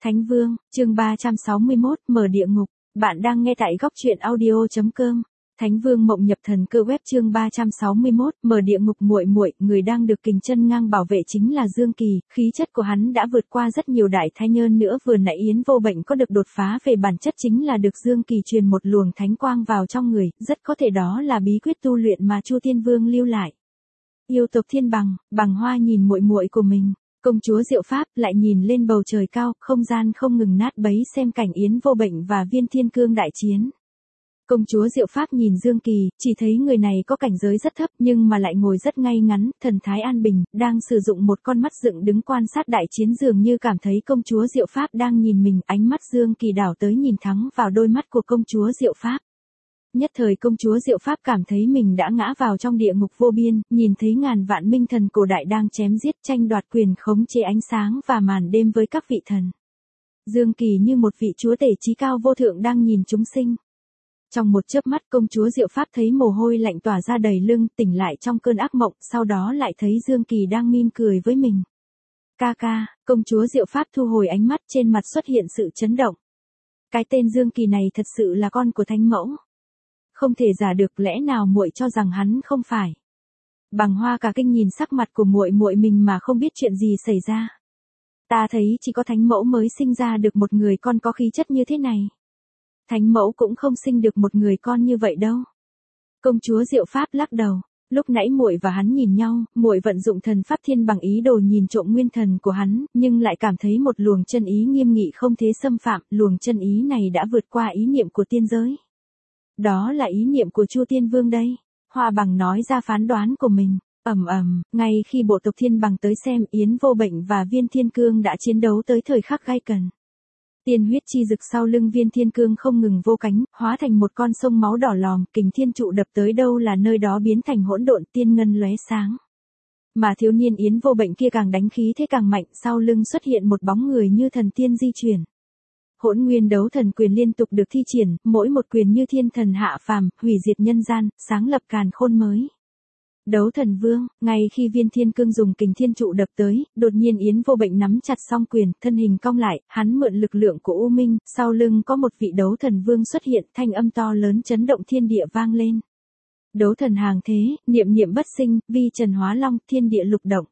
Thánh Vương, chương 361, mở địa ngục. Bạn đang nghe tại góc truyện audio.com. Thánh Vương mộng nhập thần cơ web chương 361, mở địa ngục. Muội muội, người đang được kình chân ngang bảo vệ chính là Dương Kỳ, khí chất của hắn đã vượt qua rất nhiều đại thai nhơn nữa. Vừa nãy Yến Vô Bệnh có được đột phá về bản chất chính là được Dương Kỳ truyền một luồng thánh quang vào trong người, rất có thể đó là bí quyết tu luyện mà Chu Tiên Vương lưu lại. Yêu tộc Thiên Bằng, Bằng Hoa nhìn muội muội của mình. Công chúa Diệu Pháp lại nhìn lên bầu trời cao, không gian không ngừng nát bấy xem cảnh Yến Vô Bệnh và Viên Thiên Cương đại chiến. Công chúa Diệu Pháp nhìn Dương Kỳ, chỉ thấy người này có cảnh giới rất thấp nhưng mà lại ngồi rất ngay ngắn, thần thái an bình, đang sử dụng một con mắt dựng đứng quan sát đại chiến, dường như cảm thấy công chúa Diệu Pháp đang nhìn mình. Ánh mắt Dương Kỳ đảo tới nhìn thẳng vào đôi mắt của công chúa Diệu Pháp. Nhất thời công chúa Diệu Pháp cảm thấy mình đã ngã vào trong địa ngục vô biên, nhìn thấy ngàn vạn minh thần cổ đại đang chém giết tranh đoạt quyền khống chế ánh sáng và màn đêm với các vị thần. Dương Kỳ như một vị chúa tể chí cao vô thượng đang nhìn chúng sinh. Trong một chớp mắt công chúa Diệu Pháp thấy mồ hôi lạnh tỏa ra đầy lưng, tỉnh lại trong cơn ác mộng, sau đó lại thấy Dương Kỳ đang mỉm cười với mình. Ca ca, công chúa Diệu Pháp thu hồi ánh mắt, trên mặt xuất hiện sự chấn động. Cái tên Dương Kỳ này thật sự là con của thánh mẫu. Không thể giả được, lẽ nào muội cho rằng hắn không phải? Bằng Hoa cả kinh nhìn sắc mặt của muội muội mình mà không biết chuyện gì xảy ra. Ta thấy chỉ có thánh mẫu mới sinh ra được một người con có khí chất như thế này. Thánh mẫu cũng không sinh được một người con như vậy đâu. Công chúa Diệu Pháp lắc đầu. Lúc nãy muội và hắn nhìn nhau, muội vận dụng thần pháp thiên bằng ý đồ nhìn trộm nguyên thần của hắn, nhưng lại cảm thấy một luồng chân ý nghiêm nghị không thể xâm phạm. Luồng chân ý này đã vượt qua ý niệm của tiên giới. Đó là ý niệm của Chu Tiên Vương đây. Hoa Bằng nói ra phán đoán của mình. Ngay khi bộ tộc Thiên Bằng tới xem, Yến Vô Bệnh và Viên Thiên Cương đã chiến đấu tới thời khắc gay cấn. Tiên huyết chi rực sau lưng Viên Thiên Cương không ngừng vô cánh, hóa thành một con sông máu đỏ lòm, kình thiên trụ đập tới đâu là nơi đó biến thành hỗn độn, tiên ngân lóe sáng. Mà thiếu niên Yến Vô Bệnh kia càng đánh khí thế càng mạnh, sau lưng xuất hiện một bóng người như thần tiên di chuyển. Hỗn Nguyên Đấu Thần quyền liên tục được thi triển, mỗi một quyền như thiên thần hạ phàm, hủy diệt nhân gian, sáng lập càn khôn mới. Đấu Thần Vương, ngay khi Viên Thiên Cương dùng kình thiên trụ đập tới, đột nhiên Yến Vô Bệnh nắm chặt song quyền, thân hình cong lại, hắn mượn lực lượng của U Minh, sau lưng có một vị Đấu Thần Vương xuất hiện, thanh âm to lớn chấn động thiên địa vang lên. Đấu thần hàng thế, niệm niệm bất sinh, vi trần hóa long, thiên địa lục động.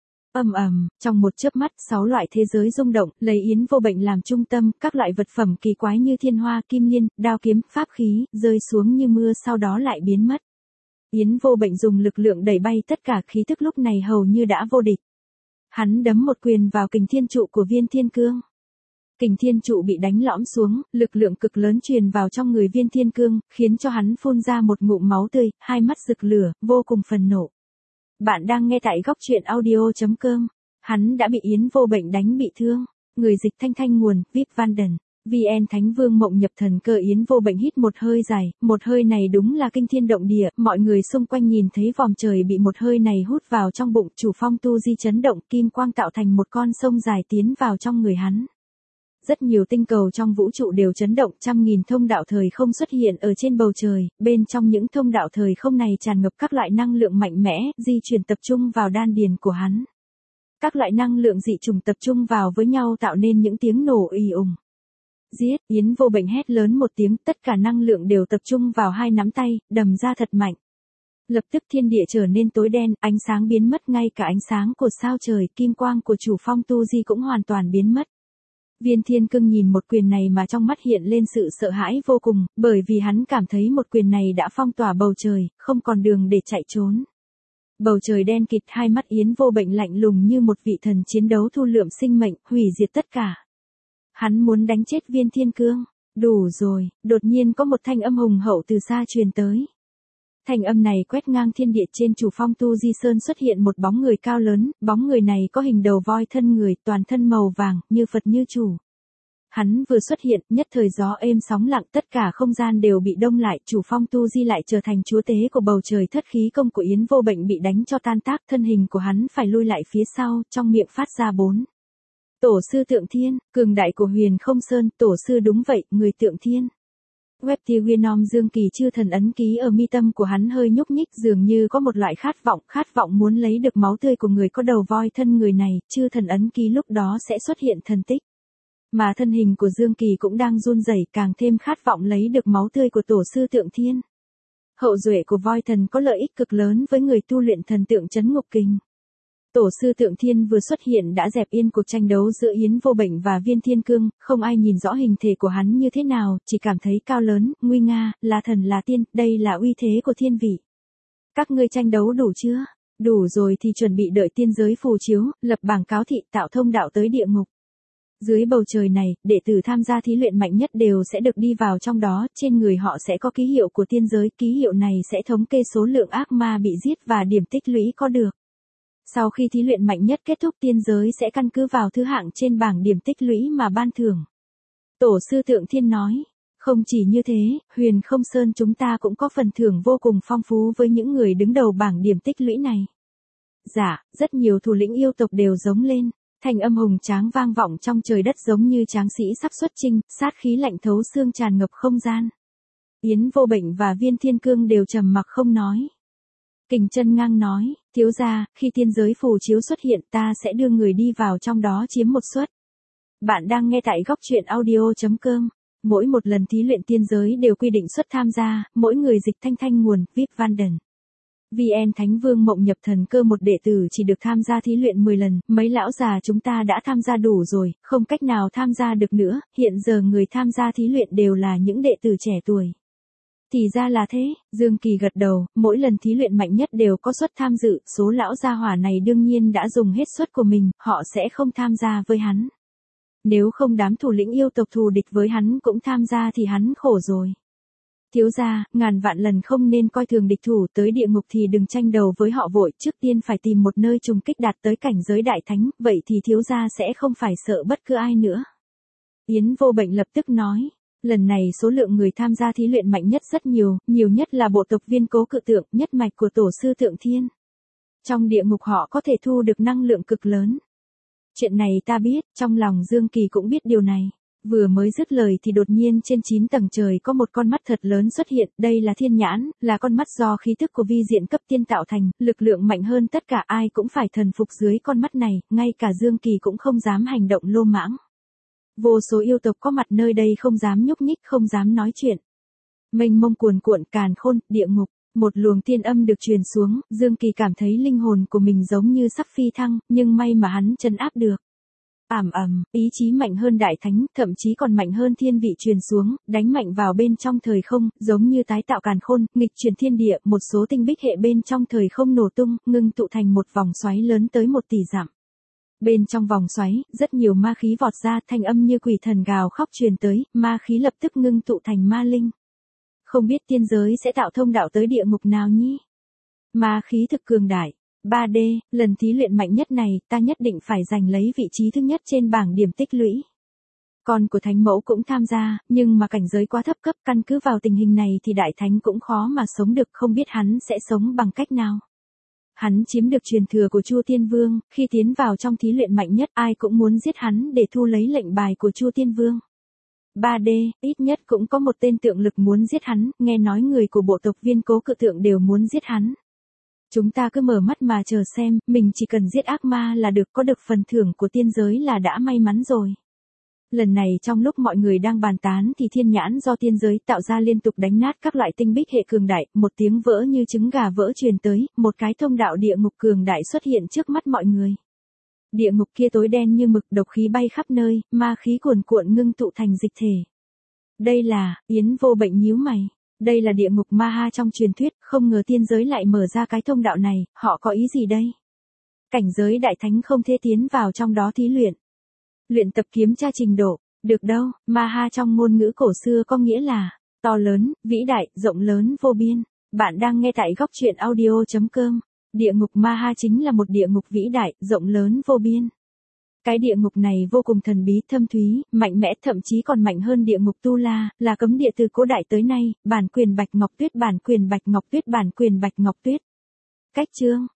Trong một chớp mắt, 6 loại thế giới rung động, lấy Yến Vô Bệnh làm trung tâm, các loại vật phẩm kỳ quái như thiên hoa, kim liên, đao kiếm, pháp khí, rơi xuống như mưa sau đó lại biến mất. Yến Vô Bệnh dùng lực lượng đẩy bay tất cả khí tức lúc này hầu như đã vô địch. Hắn đấm một quyền vào kình thiên trụ của Viên Thiên Cương. Kình thiên trụ bị đánh lõm xuống, lực lượng cực lớn truyền vào trong người Viên Thiên Cương, khiến cho hắn phun ra một ngụm máu tươi, hai mắt rực lửa, vô cùng phần nộ. Bạn đang nghe tại góc truyện audio.com. Hắn đã bị Yến Vô Bệnh đánh bị thương. Người dịch Thanh Thanh nguồn, VIP Vanden. VN. Thánh Vương mộng nhập thần cơ. Yến Vô Bệnh hít một hơi dài, một hơi này đúng là kinh thiên động địa, mọi người xung quanh nhìn thấy vòm trời bị một hơi này hút vào trong bụng, chủ phong tu di chấn động, kim quang tạo thành một con sông dài tiến vào trong người hắn. Rất nhiều tinh cầu trong vũ trụ đều chấn động, trăm nghìn thông đạo thời không xuất hiện ở trên bầu trời, bên trong những thông đạo thời không này tràn ngập các loại năng lượng mạnh mẽ, di chuyển tập trung vào đan điền của hắn. Các loại năng lượng dị trùng tập trung vào với nhau tạo nên những tiếng nổ ì ùng. Giết, Yến Vô Bệnh hét lớn một tiếng, tất cả năng lượng đều tập trung vào hai nắm tay, đầm ra thật mạnh. Lập tức thiên địa trở nên tối đen, ánh sáng biến mất, ngay cả ánh sáng của sao trời, kim quang của chủ phong tu di cũng hoàn toàn biến mất. Viên Thiên Cương nhìn một quyền này mà trong mắt hiện lên sự sợ hãi vô cùng, bởi vì hắn cảm thấy một quyền này đã phong tỏa bầu trời, không còn đường để chạy trốn. Bầu trời đen kịt, hai mắt Yến Vô Bệnh lạnh lùng như một vị thần chiến đấu thu lượm sinh mệnh, hủy diệt tất cả. Hắn muốn đánh chết Viên Thiên Cương. Đủ rồi, đột nhiên có một thanh âm hùng hậu từ xa truyền tới. Thanh âm này quét ngang thiên địa, trên chủ phong tu di sơn xuất hiện một bóng người cao lớn, bóng người này có hình đầu voi thân người, toàn thân màu vàng, như Phật như chủ. Hắn vừa xuất hiện, nhất thời gió êm sóng lặng, tất cả không gian đều bị đông lại, chủ phong tu di lại trở thành chúa tế của bầu trời, thất khí công của Yến Vô Bệnh bị đánh cho tan tác, thân hình của hắn phải lui lại phía sau, trong miệng phát ra 4. Tổ sư Tượng Thiên, cường đại của Huyền Không Sơn, tổ sư đúng vậy, người Tượng Thiên. Web Tigrinom Dương Kỳ chư thần ấn ký ở mi tâm của hắn hơi nhúc nhích, dường như có một loại khát vọng muốn lấy được máu tươi của người có đầu voi thân người này, chư thần ấn ký lúc đó sẽ xuất hiện thần tích. Mà thân hình của Dương Kỳ cũng đang run rẩy, càng thêm khát vọng lấy được máu tươi của tổ sư Tượng Thiên. Hậu duệ của voi thần có lợi ích cực lớn với người tu luyện thần tượng trấn ngục kình. Tổ sư Tượng Thiên vừa xuất hiện đã dẹp yên cuộc tranh đấu giữa Yến Vô Bệnh và Viên Thiên Cương, không ai nhìn rõ hình thể của hắn như thế nào, chỉ cảm thấy cao lớn, nguy nga, là thần là tiên, đây là uy thế của thiên vị. Các ngươi tranh đấu đủ chưa? Đủ rồi thì chuẩn bị đợi tiên giới phù chiếu, lập bảng cáo thị tạo thông đạo tới địa ngục. Dưới bầu trời này, đệ tử tham gia thí luyện mạnh nhất đều sẽ được đi vào trong đó, trên người họ sẽ có ký hiệu của tiên giới, ký hiệu này sẽ thống kê số lượng ác ma bị giết và điểm tích lũy có được. Sau khi thí luyện mạnh nhất kết thúc, tiên giới sẽ căn cứ vào thứ hạng trên bảng điểm tích lũy mà ban thưởng. Tổ sư Tượng Thiên nói, không chỉ như thế, Huyền Không Sơn chúng ta cũng có phần thưởng vô cùng phong phú với những người đứng đầu bảng điểm tích lũy này. Dạ, rất nhiều thủ lĩnh yêu tộc đều giống lên. Thanh âm hùng tráng vang vọng trong trời đất giống như tráng sĩ sắp xuất chinh, sát khí lạnh thấu xương tràn ngập không gian. Yến Vô Bệnh và Viên Thiên Cương đều trầm mặc không nói. Kình Chân Ngang nói, thiếu gia, khi tiên giới phù chiếu xuất hiện ta sẽ đưa người đi vào trong đó chiếm một suất. Bạn đang nghe tại góc truyện audio.com. Mỗi một lần thí luyện tiên giới đều quy định suất tham gia, mỗi người dịch thanh nguồn, VIP Vanden. VN Thánh Vương Mộng Nhập Thần Cơ một đệ tử chỉ được tham gia thí luyện 10 lần, mấy lão già chúng ta đã tham gia đủ rồi, không cách nào tham gia được nữa, hiện giờ người tham gia thí luyện đều là những đệ tử trẻ tuổi. Thì ra là thế, Dương Kỳ gật đầu, mỗi lần thí luyện mạnh nhất đều có suất tham dự, số lão gia hỏa này đương nhiên đã dùng hết suất của mình, họ sẽ không tham gia với hắn. Nếu không đám thủ lĩnh yêu tộc thù địch với hắn cũng tham gia thì hắn khổ rồi. Thiếu gia, ngàn vạn lần không nên coi thường địch thủ, tới địa ngục thì đừng tranh đầu với họ vội, trước tiên phải tìm một nơi trùng kích đạt tới cảnh giới đại thánh, vậy thì thiếu gia sẽ không phải sợ bất cứ ai nữa. Yến Vô Bệnh lập tức nói, lần này số lượng người tham gia thí luyện mạnh nhất rất nhiều, nhiều nhất là bộ tộc Viên Cố Cự Tượng, nhất mạch của tổ sư Tượng Thiên. Trong địa ngục họ có thể thu được năng lượng cực lớn. Chuyện này ta biết, trong lòng Dương Kỳ cũng biết điều này. Vừa mới dứt lời thì đột nhiên trên 9 tầng trời có một con mắt thật lớn xuất hiện, đây là thiên nhãn, là con mắt do khí thức của vi diện cấp tiên tạo thành, lực lượng mạnh hơn tất cả, ai cũng phải thần phục dưới con mắt này, ngay cả Dương Kỳ cũng không dám hành động lô mãng. Vô số yêu tộc có mặt nơi đây không dám nhúc nhích, không dám nói chuyện. Mênh mông cuồn cuộn càn khôn, địa ngục, một luồng thiên âm được truyền xuống, Dương Kỳ cảm thấy linh hồn của mình giống như sắp phi thăng, nhưng may mà hắn trấn áp được. Ý chí mạnh hơn đại thánh, thậm chí còn mạnh hơn thiên vị truyền xuống, đánh mạnh vào bên trong thời không, giống như tái tạo càn khôn, nghịch chuyển thiên địa, một số tinh bích hệ bên trong thời không nổ tung, ngưng tụ thành một vòng xoáy lớn tới 1 tỷ dặm. Bên trong vòng xoáy, rất nhiều ma khí vọt ra, thanh âm như quỷ thần gào khóc truyền tới, ma khí lập tức ngưng tụ thành ma linh. Không biết tiên giới sẽ tạo thông đạo tới địa ngục nào nhỉ? Ma khí thực cường đại. 3D, lần thí luyện mạnh nhất này, ta nhất định phải giành lấy vị trí thứ nhất trên bảng điểm tích lũy. Con của Thánh Mẫu cũng tham gia, nhưng mà cảnh giới quá thấp cấp, căn cứ vào tình hình này thì Đại Thánh cũng khó mà sống được, không biết hắn sẽ sống bằng cách nào. Hắn chiếm được truyền thừa của Chu Tiên Vương, khi tiến vào trong thí luyện mạnh nhất ai cũng muốn giết hắn để thu lấy lệnh bài của Chu Tiên Vương. 3D, ít nhất cũng có một tên tượng lực muốn giết hắn, nghe nói người của bộ tộc Viên Cố Cự Tượng đều muốn giết hắn. Chúng ta cứ mở mắt mà chờ xem, mình chỉ cần giết ác ma là được, có được phần thưởng của tiên giới là đã may mắn rồi. Lần này trong lúc mọi người đang bàn tán thì thiên nhãn do tiên giới tạo ra liên tục đánh nát các loại tinh bích hệ cường đại, một tiếng vỡ như trứng gà vỡ truyền tới, một cái thông đạo địa ngục cường đại xuất hiện trước mắt mọi người. Địa ngục kia tối đen như mực, độc khí bay khắp nơi, ma khí cuồn cuộn ngưng tụ thành dịch thể. Đây là, Yến Vô Bệnh nhíu mày. Đây là địa ngục ma ha trong truyền thuyết, không ngờ tiên giới lại mở ra cái thông đạo này, họ có ý gì đây? Cảnh giới đại thánh không thể tiến vào trong đó thí luyện. Luyện tập kiếm tra trình độ, được đâu, ma ha trong ngôn ngữ cổ xưa có nghĩa là, to lớn, vĩ đại, rộng lớn vô biên. Bạn đang nghe tại góc truyện audio.com. Địa ngục ma ha chính là một địa ngục vĩ đại, rộng lớn vô biên. Cái địa ngục này vô cùng thần bí, thâm thúy, mạnh mẽ, thậm chí còn mạnh hơn địa ngục Tu La, là cấm địa từ cổ đại tới nay, bản quyền Bạch Ngọc Tuyết, bản quyền Bạch Ngọc Tuyết, bản quyền Bạch Ngọc Tuyết. Cách chương,